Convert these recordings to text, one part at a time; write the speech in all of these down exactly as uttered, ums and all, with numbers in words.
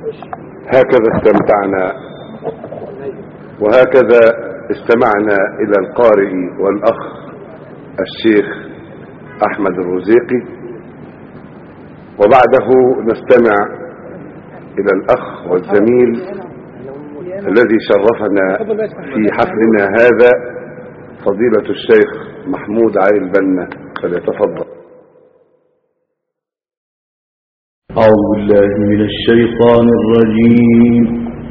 هكذا استمتعنا وهكذا استمعنا إلى القارئ والأخ الشيخ أحمد الرزيقي، وبعده نستمع إلى الأخ والزميل الذي شرفنا في حفلنا هذا فضيلة الشيخ محمود علي البنا، فليتفضل. أعوذ بالله من الشيطان الرجيم.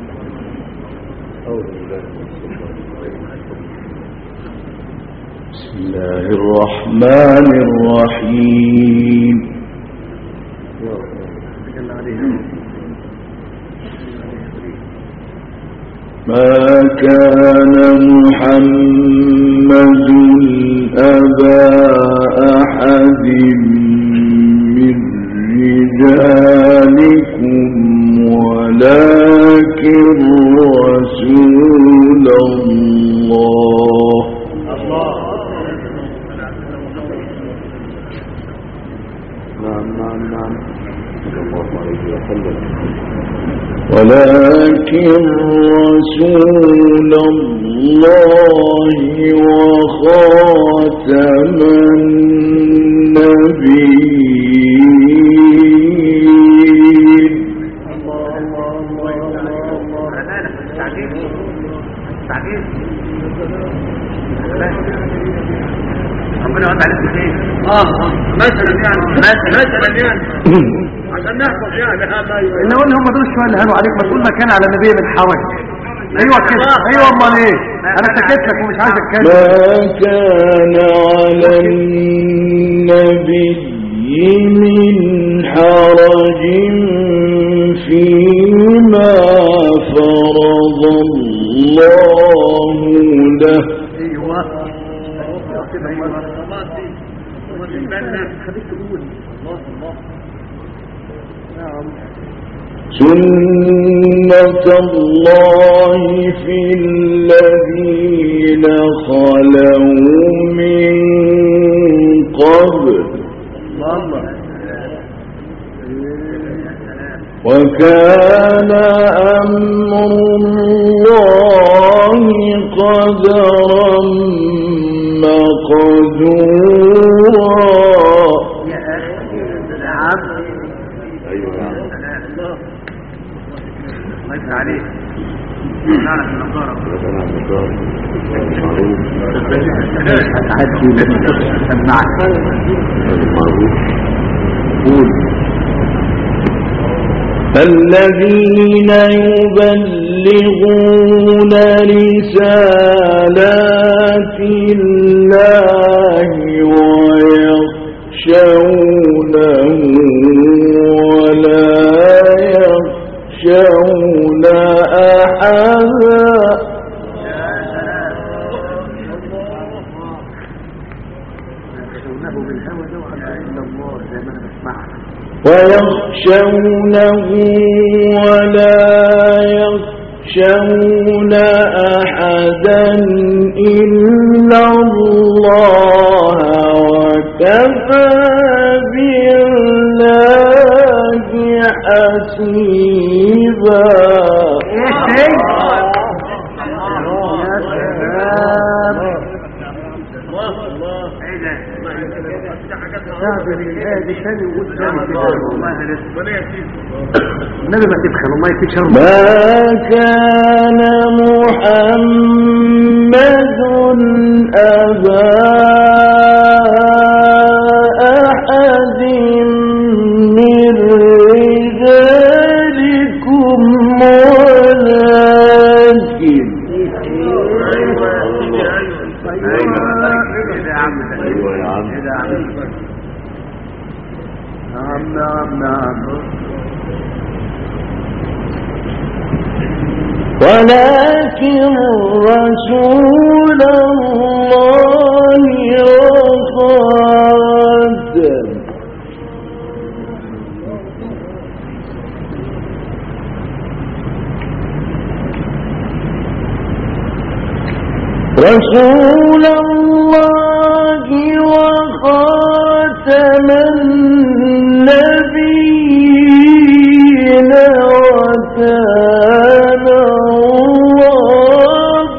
بسم الله الرحمن الرحيم. ما كان محمد أبا أحد من رجالكم ولكن رسول الله ولكن رسول الله وخاتم النبيين. ربنا يوضع عليك ايه؟ اه مثلا يعني مثلا يعني عشان نحفظ يعني هذا. اللي قلنا هم دول شويه اللي هانوا عليك، ما تقول ما كان على النبي من حرج. ايوه كده، ايوه امال ايه؟ انا سكت لك ومش عايز اتكلم. ما كان على النبي من حرج فيما فرض الله له. ايوه سنة الله في الذين خلوا من قبل وكان أمر الله قدرا مقدورا. عليه نعرف النظارة هتعدي لما سمعك قول. الذين يبلغون رسالات الله ويخشونه ولا يخشون أحدا ويخشونه ولا يخشون أحدا إلا الله وكفى بالله حسيبا. النبي ما تبخل وما يتشر. ما كان محمد أبا أحد من رجالكم ولكن ولكن رسول الله وخاتم رسول الله وخاتم النبيين وكان الله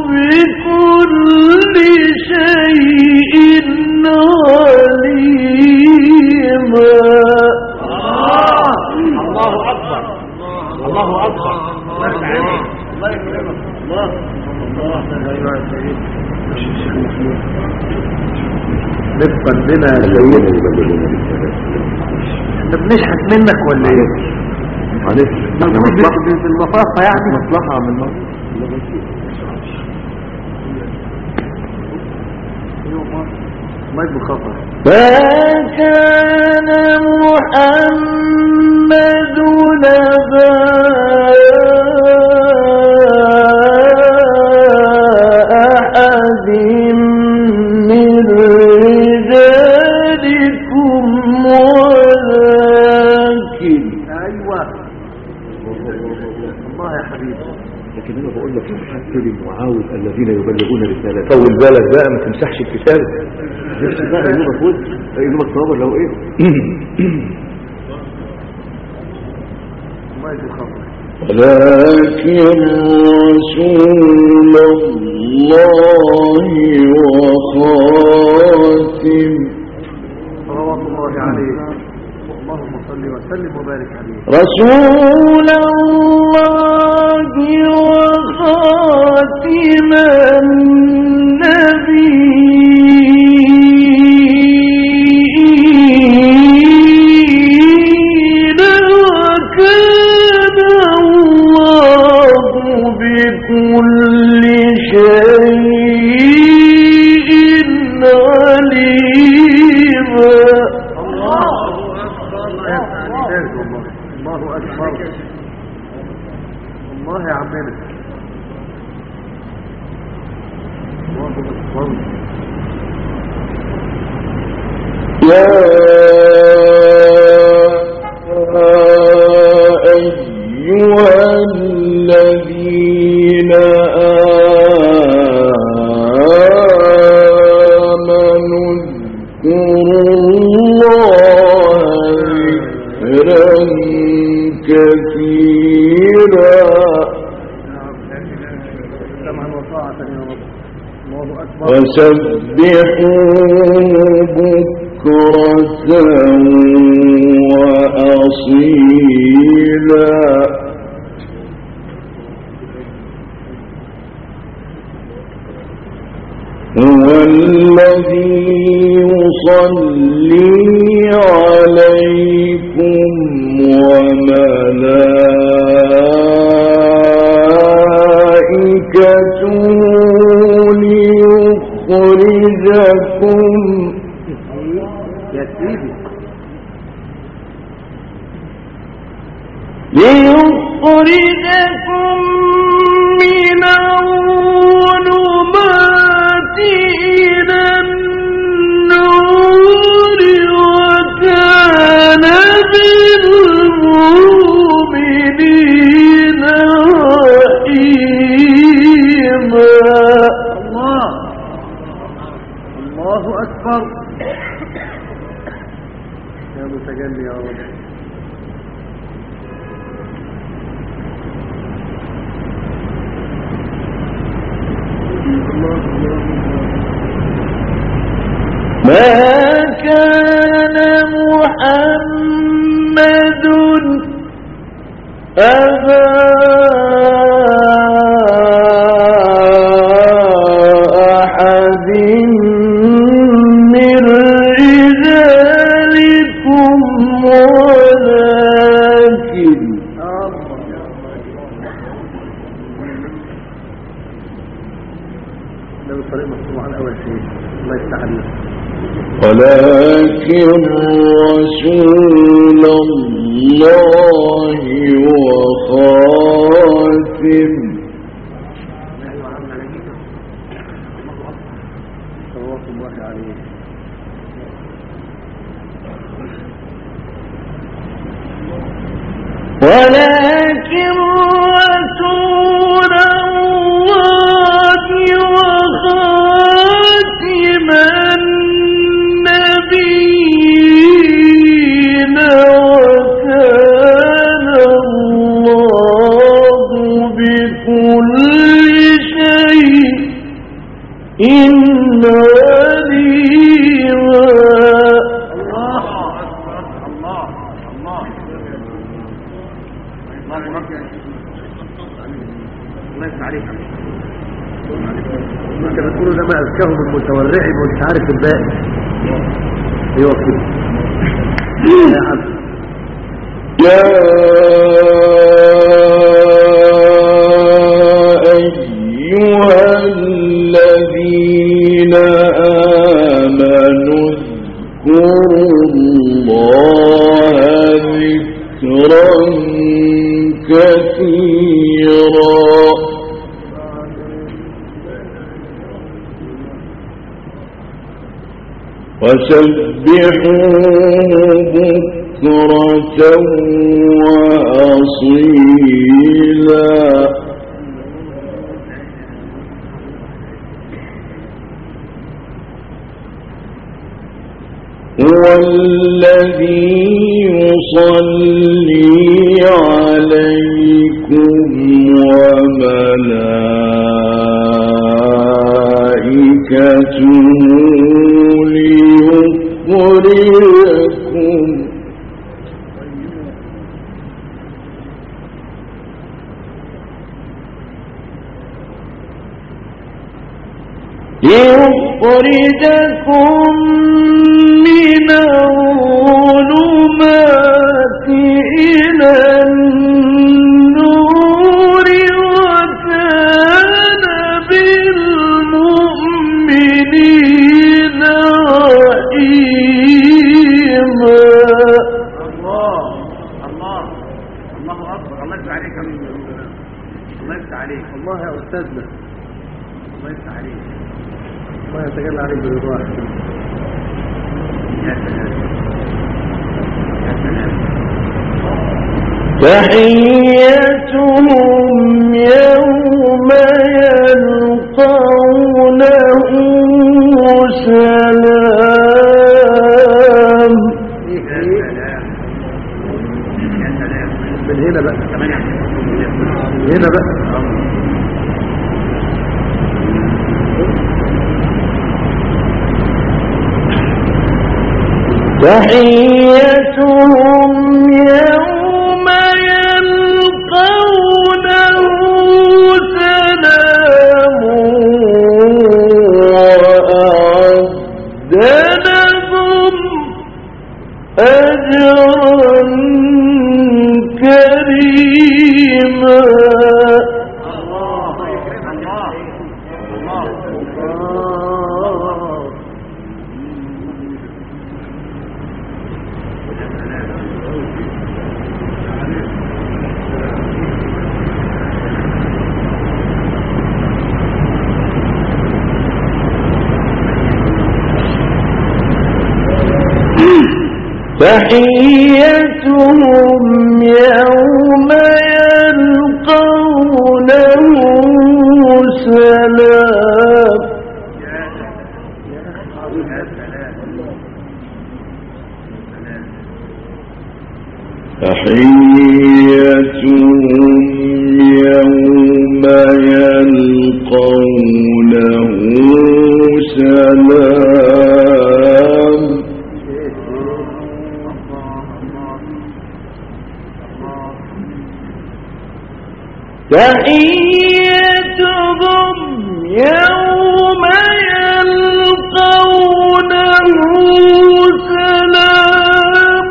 بكل شيء عليما. الله أكبر الله أكبر الله يسعدك الله يكرمك الله الله أيها السيد نفقا لنا يا سيدي انت بنشحت منك ولا ايه؟ معلش في المصافة يعني مصلحة من مصر. ما يجب خطر. فكان محمد نبا أحد من رجالكم ولكن ايوه الله يا حبيبي. لكن انا بقول لك محفل وعاوز الذين يبلغون رسالة طول بالك بقى ما تمسحش الكتاب نفس بقى ينوبة فوز ينوبة صوابر لو ايه ما يجب خطر. ولكن رسول الله وخاتم صلوات الله عليه اللهم صل وسلم وبارك عليه. رسول الله وخاتم النبيين وكان الله بكل شيء عليما. الله أكبر الله يا عمنا الله أكبر. يا أيها الذين آمنوا اذكروا كثيرا وسبحوه بكرة وأصيلا. هو الذي يصلي عليكم وملائكته ليخرجكم يا سيدي ليخرجكم من الظلمات إلى النور وكان بالمؤمنين رحيما. الله الله أكبر. يا متجلي يا رب. ما كان محمد أبا أحد من رجالكم ولكن لو طريق مفتوح على أول شيء الله يفتح عليه. ولكن رسول الله وخاتم صلوات الله عليه. ولكن رسول الله وخاتم النبيين وكان الله الله أكبر. الله يفتح عليك. ممكن تقولوا ده ما أذكاهم المتورعين وانت عارف الباقي. ايوه كده يا عبد. يا أيها الذين آمنوا اذكروا الله ذكرا كثيرا وسبحوه بكرة وأصيلا هو الذي يصلي عليكم وملائكته ليخرجكم ليخرجكم من الظلمات إلى النور وكان بالمؤمنين رحيما. الله الله الله أكبر. الله يفتح عليك. الله يفتح عليك. الله يا أستاذنا. الله يفتح عليك. الله يتجلى عليك بالرضا. يا سلام يا سلام. تحيتهم يوم يلقونه سلام. يا سلام يا سلام. من هنا بقى كمان هنا بقى تحيتهم يوم يلقونه سلام وأعد لهم أجرا كريما. الله الله الله. تحيتهم يوم يلقونه سلام. تحيتهم يوم يلقونه سلام. تحيتهم يوم يلقونه سلام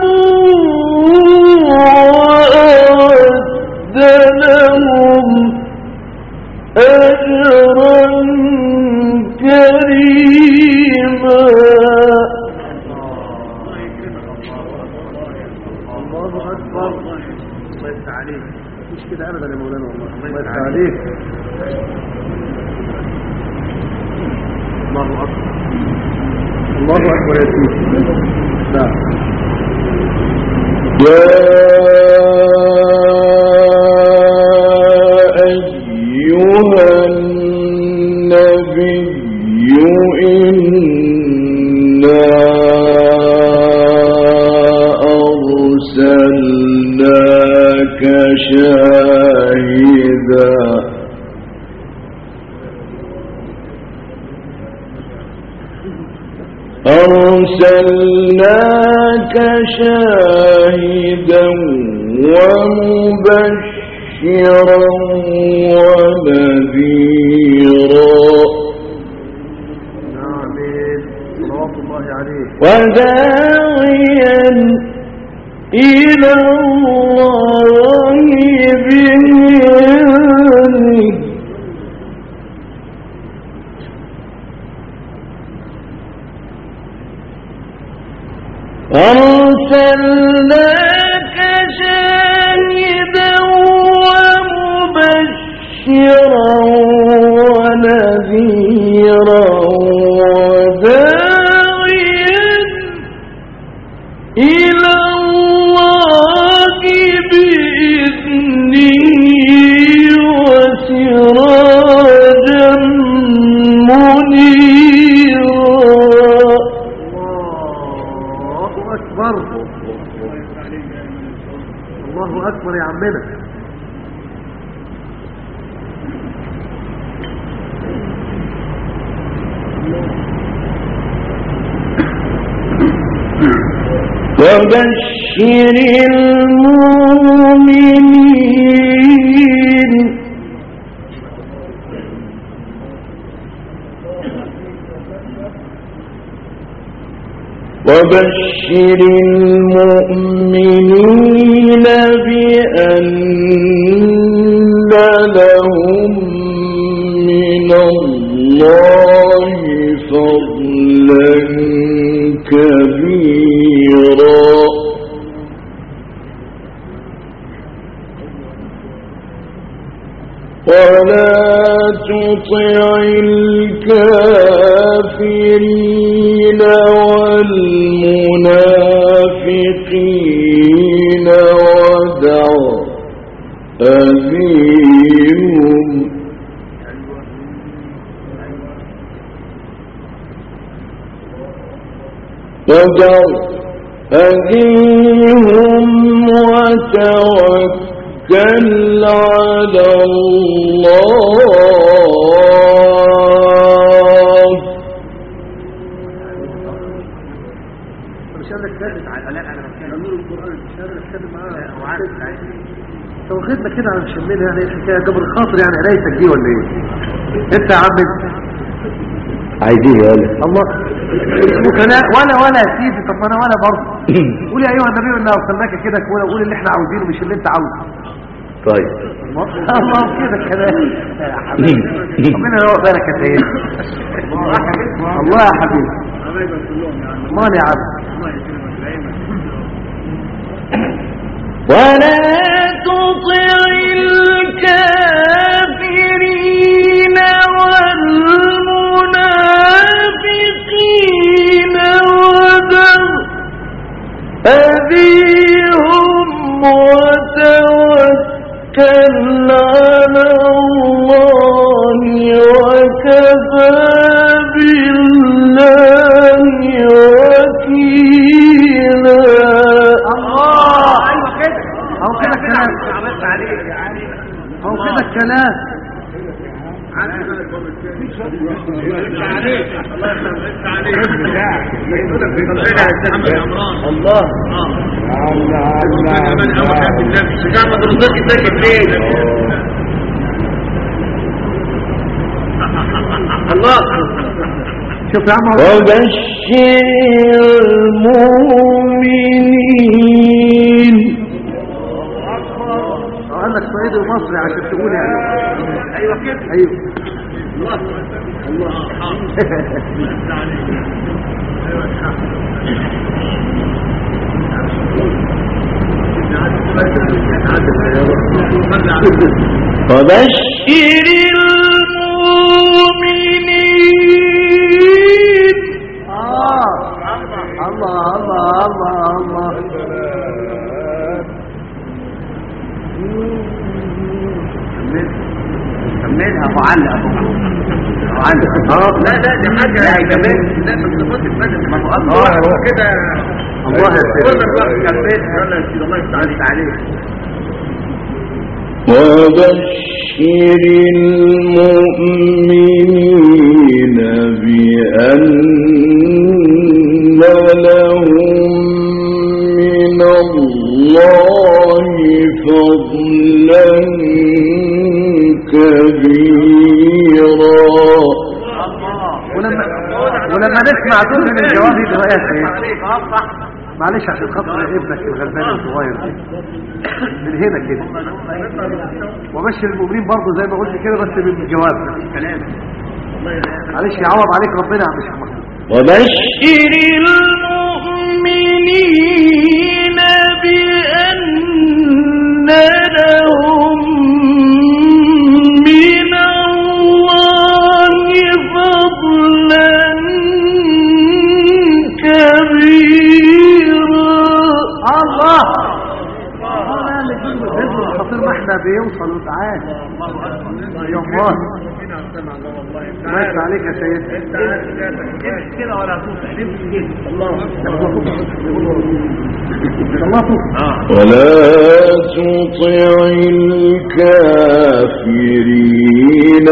وأعد لهم أجرا كريما. الله أكبر. الله يفتح عليك. مش كده أبدا يا مولانا والله. الله يفتح عليك. الله أكبر. الله أكبر يا سيدي. نعم. يا أيها النبي إنا أرسلناك شاهدا أرسلناك شاهدا ومبشرا ونذيرا وداعيا إلى الله بإذنه أرسلناك شاهدا ومبشرا ونذيرا وداعيا إلى الله بإذنه وسراجا منيرا. الله أكبر يا عمنا. وبشر المؤمنين وبشر المؤمنين بأن لهم من الله فضلا كبيرا ولا تطع الكافرين والمنافقين ودع أذيهم ودع أذيهم وتوكل على الله. مش انا اتكلم على لا انا بتكلم نور القران مش انا اتكلم معاه وعارف انت واخدنا كده على مشملها يعني ايه الحكايه جبر الخاطر يعني قرايتك دي ولا ايه انت يا عم عايزين يا ولد الله اسمك لا ولا ولا يا سيدي طب انا ولا برضه قول يا ايها النبي انا ارسلناك كده قول اللي احنا عاوزينه مش اللي انت عاوزه. طيب الله كده كده يا حبيبي ربنا يروق بالك يا سيدي الله يا حبيبي الله يا عم. ولا تطع الكافرين والمنافقين ودع أذيهم وتوكل على الله وكفى بالله وكيلا. الله ايوه كده اهو كده الكلام اهو كده الكلام الله الله شوف يا عم وبشر المؤمنين. قال لك صعيدي ومصري عشان تقول يعني ايوه كده ايوه الله الله وبشر المؤمنين. اه الله الله الله الله كملها معلق معلق اه لا لا دي حاجه كمان لا من صفات البدن ما هو الله هو كده الله يا سيدي كل الوقت كملها يلا يا سيدي الله يفتح عليك. وبشر المؤمنين بأن لهم من الله كبيرا. ولما ولما نسمع دول من الجواب يبقى يا سيدي معلش عشان خاطر ابنك الغلبان الصغير ده من هنا كده وبشر المؤمنين برضه زي ما قلت كده بس من الجواب معلش يعوض عليك ربنا يا عم الشيخ محمود. وبشر المؤمنين بأن لهم من الله فضلا كبيرا. الله الله اللي يجيب الخطير ما احنا بيوصل وتعالى يا الله ماشي عليك يا سيدي كده ولا توصل الله ولا تطع الكافرين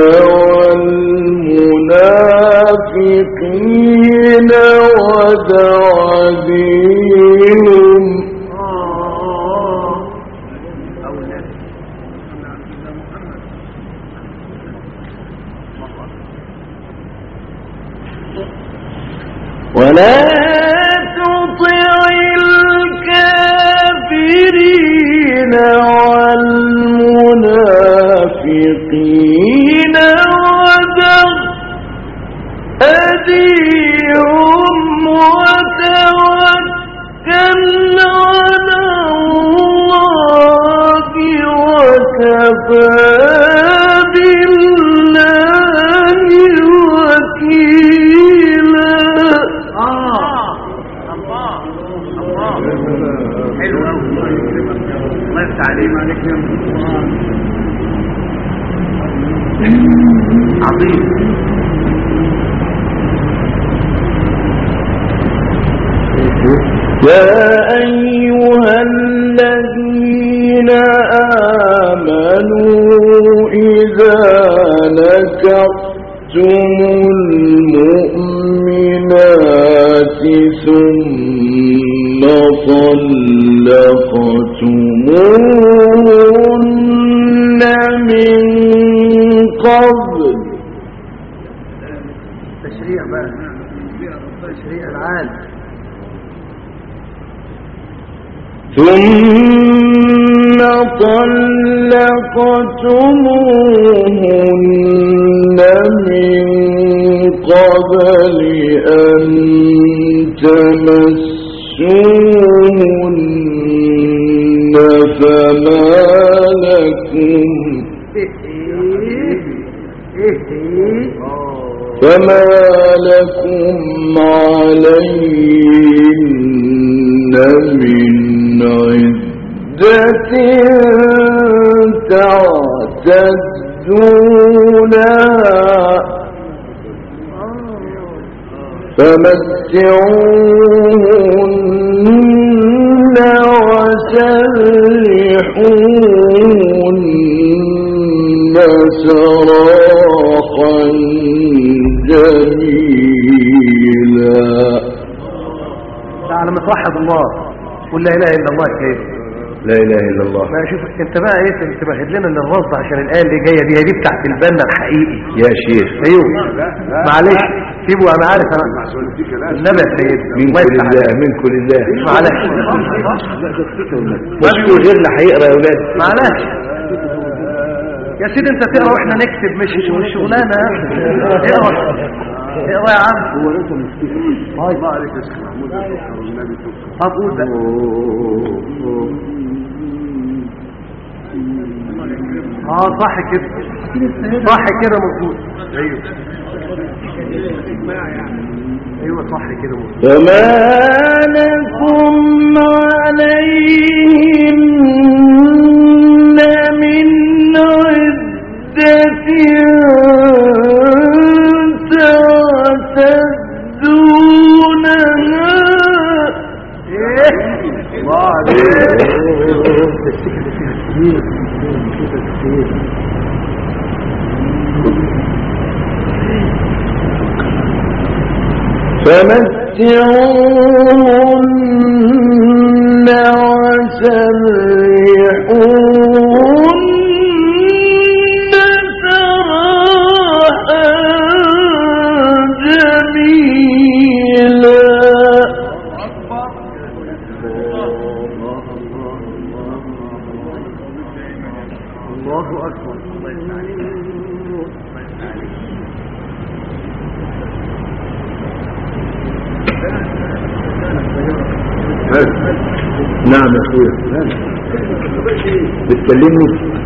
والمنافقين ودع بهم ولا تطع الكافرين والمنافقين ودع أديهم وتوكل على الله وكفى بالله وكيلا. حلو قوي الله يفتح عليك عليك عظيم. يا أيها الذين آمنوا إذا نكحتم المؤمنات ثم طلقتموهن من قبل تشريع بقى تشريع العالم ثم طلقتموهن من قبل أن تمسوهن فما لكم فما لكم عليهن من عدة تعتدونها فمتعوهن وسرحوهن سراحا جميلا. تعالى متوحد الله قل لا اله الا الله كيف لا اله الا الله. ما شوف انت بقى ايه تمهد لنا للرصد عشان الايه اللي جايه دي هي دي بتاعت البنا الحقيقي يا شيخ ايوه معلش سيبه انا عارف انا النبي يا سيدي منكم لله منكم لله معلش مش غير اللي هيقرا يا اولاد معلش يا سيدي انت تقرا واحنا نكتب مش مش شغلانه اقرا اقرا يا عم هو انت مفتكر هاي بقى عليك يا شيخ محمود والنبي طب قول بقى اه صح كده صح كده مظبوط ايوه ايوه صح كده مظبوط. فما لكم عليهن من عدة تعتدونها. ايه الله عليك فمتعوهن وسرحوهن الله اكبر. الله يفتح عليك. الله يفتح عليك. نعم يا اخويا بتكلمني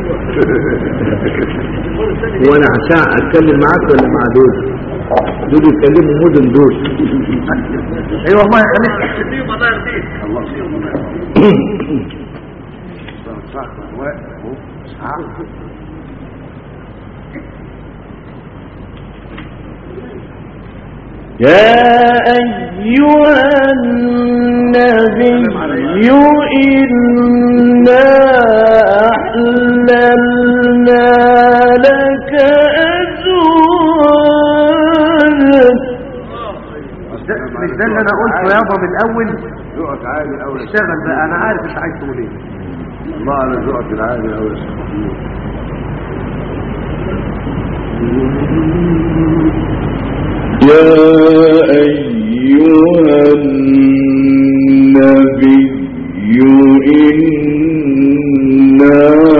وانا عشان اتكلم معاك ولا مع دول دول يتكلموا مدن دول. اي والله يخليك فيهم الله يرضيك. الله فيهم الله يرضيك. صح صح. يا أيها النبي إنا أحللنا لك أزواجك. مش ده اللي انا قلته يابا من الاول؟ ذوقك عالي الاول. اشتغل بقى، انا عارف انت عايز تقول ايه. الله على ذوقك العالي الاول. يا أيها النبي إنا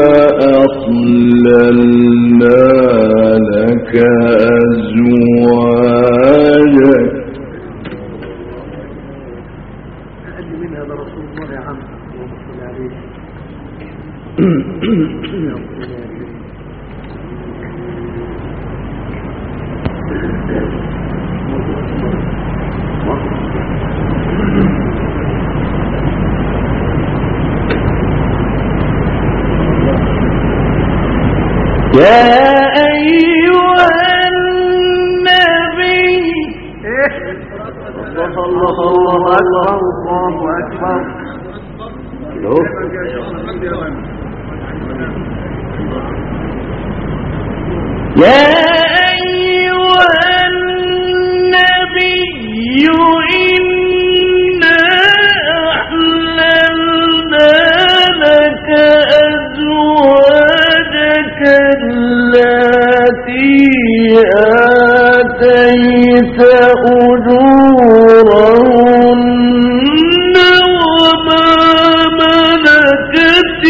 أحللنا لك أزواجك. أقل من هذا رسول الله يا عم. اللهم صل عليه. يا أيها النبي الله الله الله أكبر الله أكبر. يا أيها النبي إنا أحللنا لك أزواجك التي آتيت أجورهن وما ملكت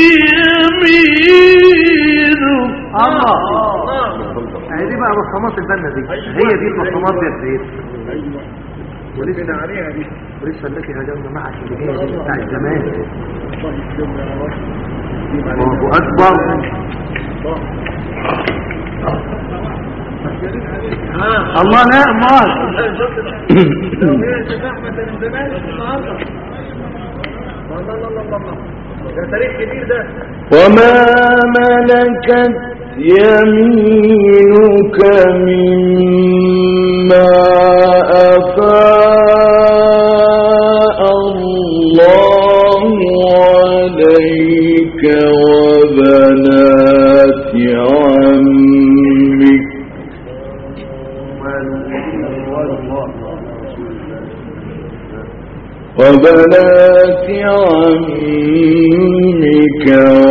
يمينك. الله. هي دي بقى مصامات البنا دي، هي دي المصامات يا سيد. ولسه عليها دي، ولسه التي هاجرنا معك اللي هي دي بتاع زمان. الله أكبر. الله لا أمال. وما ملكت يمينك مما أفاء الله عليك وبنات عمك وبنات عمك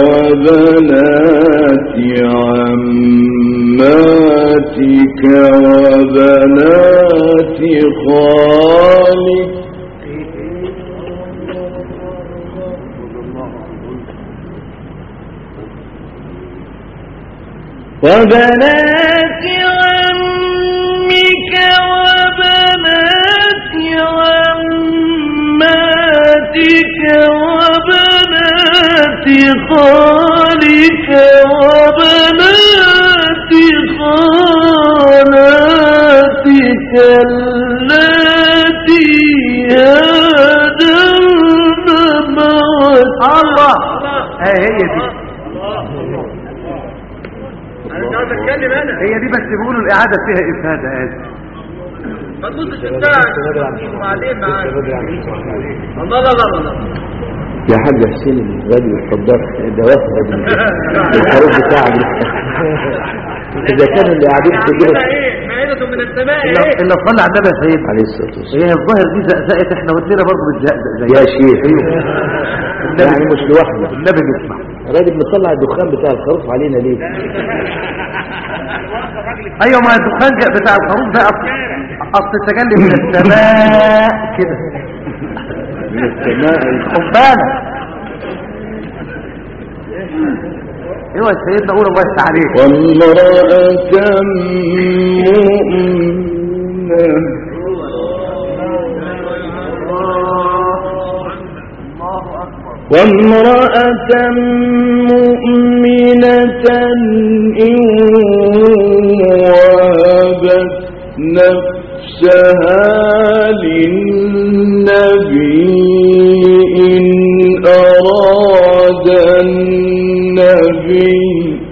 وبنات عماتك وبنات خالك وبنات عمك وبنات عماتك وبنات خالك وبنات خالاتك التي هاجرن معك. الله. هي هي دي. انا مش عايز اتكلم انا. هي دي بس بيقولوا الإعادة فيها إفادة. ما تبصش الساعه وبعدين معاك. الله لا لا لا. يا حاج حسين الغالي والصدار ده واحد الحروف بتاعه اذا كان اللي قاعدين في كده ايه مائده من السماء ايه إلا صلى على النبي يا سيد عليه الصلاه والسلام. هي الظاهر دي زقزقت احنا ودينا برضه بتزقزق زي يا شيخ النبي يعني مش لوحده. النبي بيسمع. راجل بنطلع الدخان بتاع الخروف علينا ليه؟ ايوه ما الدخان بتاع الخروف ده اصل التجلي من السماء كده من السماء القنبله. ايوه سيدنا قول الله يفتح عليك. وامرأة مؤمنة وامرأة مؤمنة إن وهبت نفسها للنبي إن أراد النبي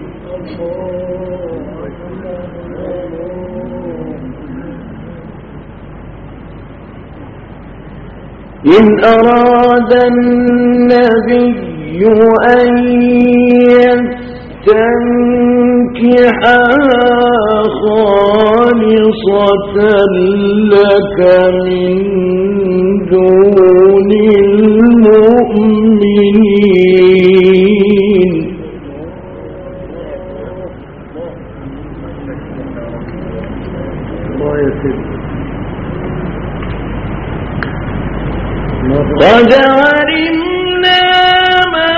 إن أراد النبي أن يستنكحها خالصة لك من دون المؤمنين. الله يا سيدي. قد علمنا ما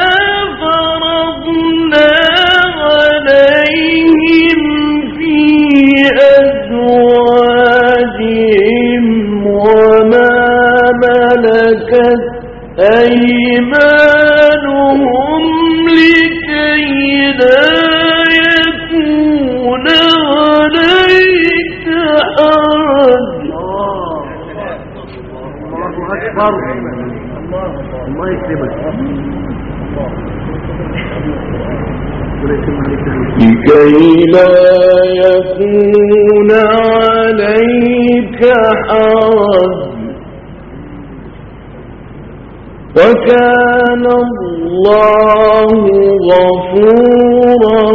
فرضنا عليهم في أزواجهم وما ملكت أيمانهم لكي لا يكون عليك حرج. أكبر. الله يكرمك. لكي لا يكون عليك حرج وكان الله غفورا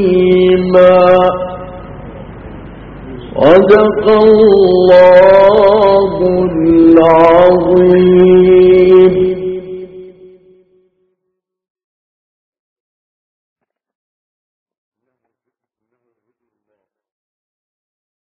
رحيما. صدق الله